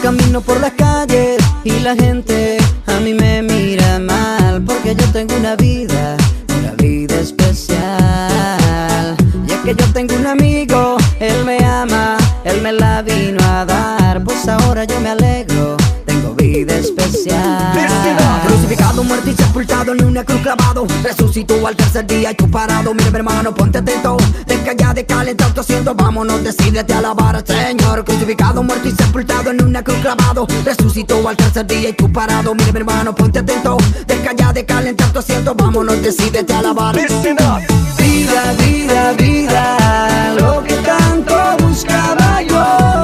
camino por las calles y la gente a mí me mira mal, porque yo tengo una vida especial. Y es que yo tengo un amigo, él me ama, él me la vino a dar, pues ahora yo me alegro, tengo vida especial. Crucificado, muerto y sepultado en una cruz clavado, resucitó al tercer día y tú parado. Mira mi hermano, ponte atento, deja ya de calentar tu asiento, vámonos, decídete a alabar al Señor. Crucificado, muerto y sepultado en una cruz clavado, resucitó al tercer día y tú parado. Mira mi hermano, ponte atento, deja ya de calentar tu asiento, vámonos, decídete a alabar. Listen up. Vida, vida, vida, lo que tanto buscaba yo.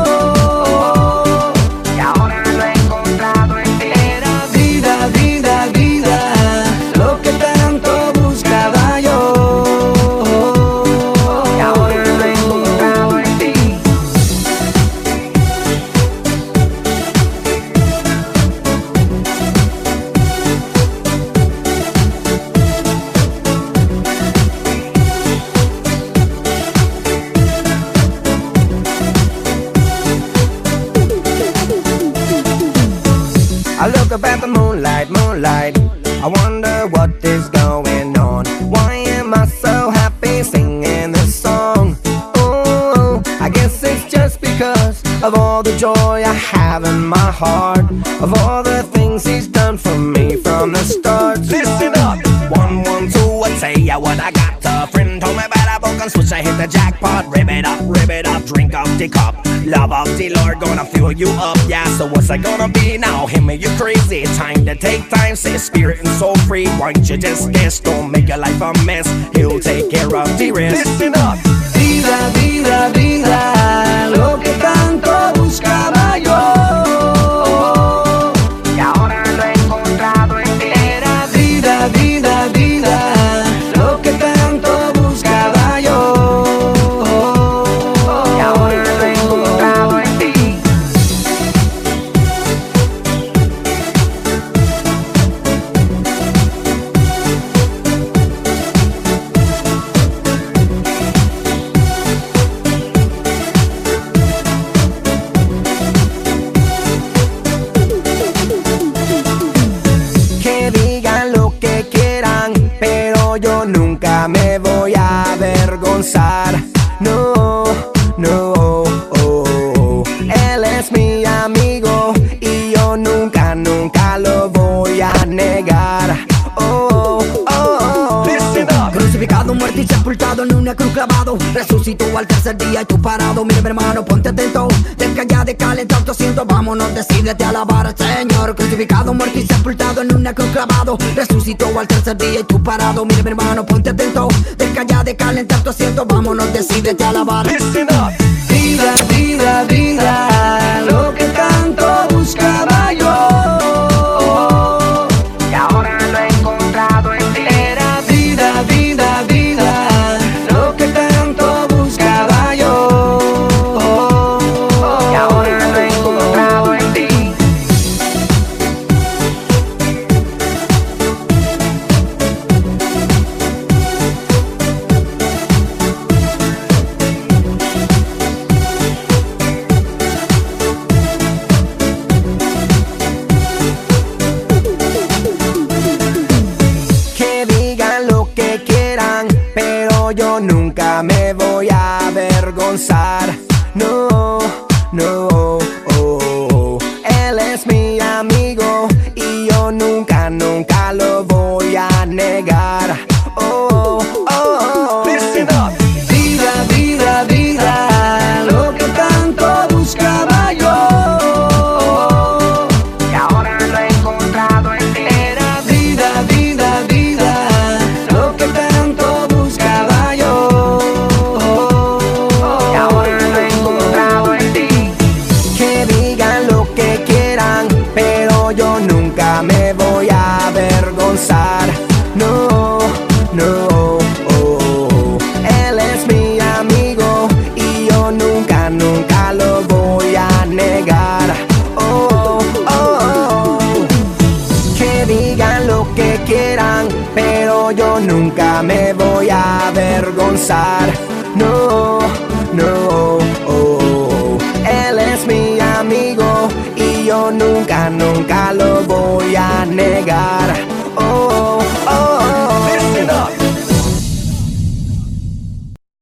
I look up at the moonlight, moonlight. I wonder what is going on. Why am I so happy singing this song? Oh, I guess it's just because of all the joy I have in my heart, of all the things he's done for me from the start. Listen up. 1, 1, 2, I'd say yeah, what I got. A friend told me about a book and switch, I hit the jackpot. Rip it up, drink up the cup. Love of the Lord gonna fill you up, yeah. So what's I gonna be now? Him and you crazy. Time to take time, say spirit and soul free. Why don't you just guess? Don't make your life a mess. He'll take care of the rest. Listen up. Vida, vida, vida, lo que tanto buscaba yo. Y ahora lo he encontrado en ti. Era vida, vida, vida, lo que tanto buscaba yo. Y ahora lo he encontrado en ti. Que digan lo que quieran, pero yo nunca me voy a avergonzar. No, no, oh. Él es mi amigo y yo nunca, nunca lo voy a negar. Oh, oh, oh. Crucificado, muerto y sepultado en una cruz clavado, resucitó al tercer día y tú parado. Mira mi hermano, ponte atento, deja ya de calentar tu asiento, vámonos, decídete a alabar al Señor. Crucificado, muerto y sepultado en una cruz clavado, resucitó al tercer día y tú parado. Mira mi hermano, ponte atento, deja ya de calentar tu asiento, vámonos, decídete a alabar. Listen up. Vida, vida, vida, lo que tanto buscaba yo. Y ahora lo he encontrado en ti. Era vida, vida, vida, lo que tanto buscaba yo. Y ahora lo he encontrado en ti. Que digan lo que quieran, pero yo nunca me voy a avergonzar. No, no, oh. Él es mi amigo y yo nunca, nunca lo voy a negar. Oh, oh, oh. Listen up. Vida, vida, vida, lo que tanto buscaba yo. Y ahora lo he encontrado en ti. Era vida, vida, vida, lo que tanto buscaba yo. Y ahora lo he encontrado en ti. Que digan lo que quieran, pero yo nunca me voy a avergonzar. No, no, oh. Él es mi amigo y yo nunca, nunca lo voy a negar. Oh, oh, oh. Que digan lo que quieran, pero yo nunca me voy a avergonzar. No, no, oh. Él es mi amigo y nunca, nunca lo voy a negar.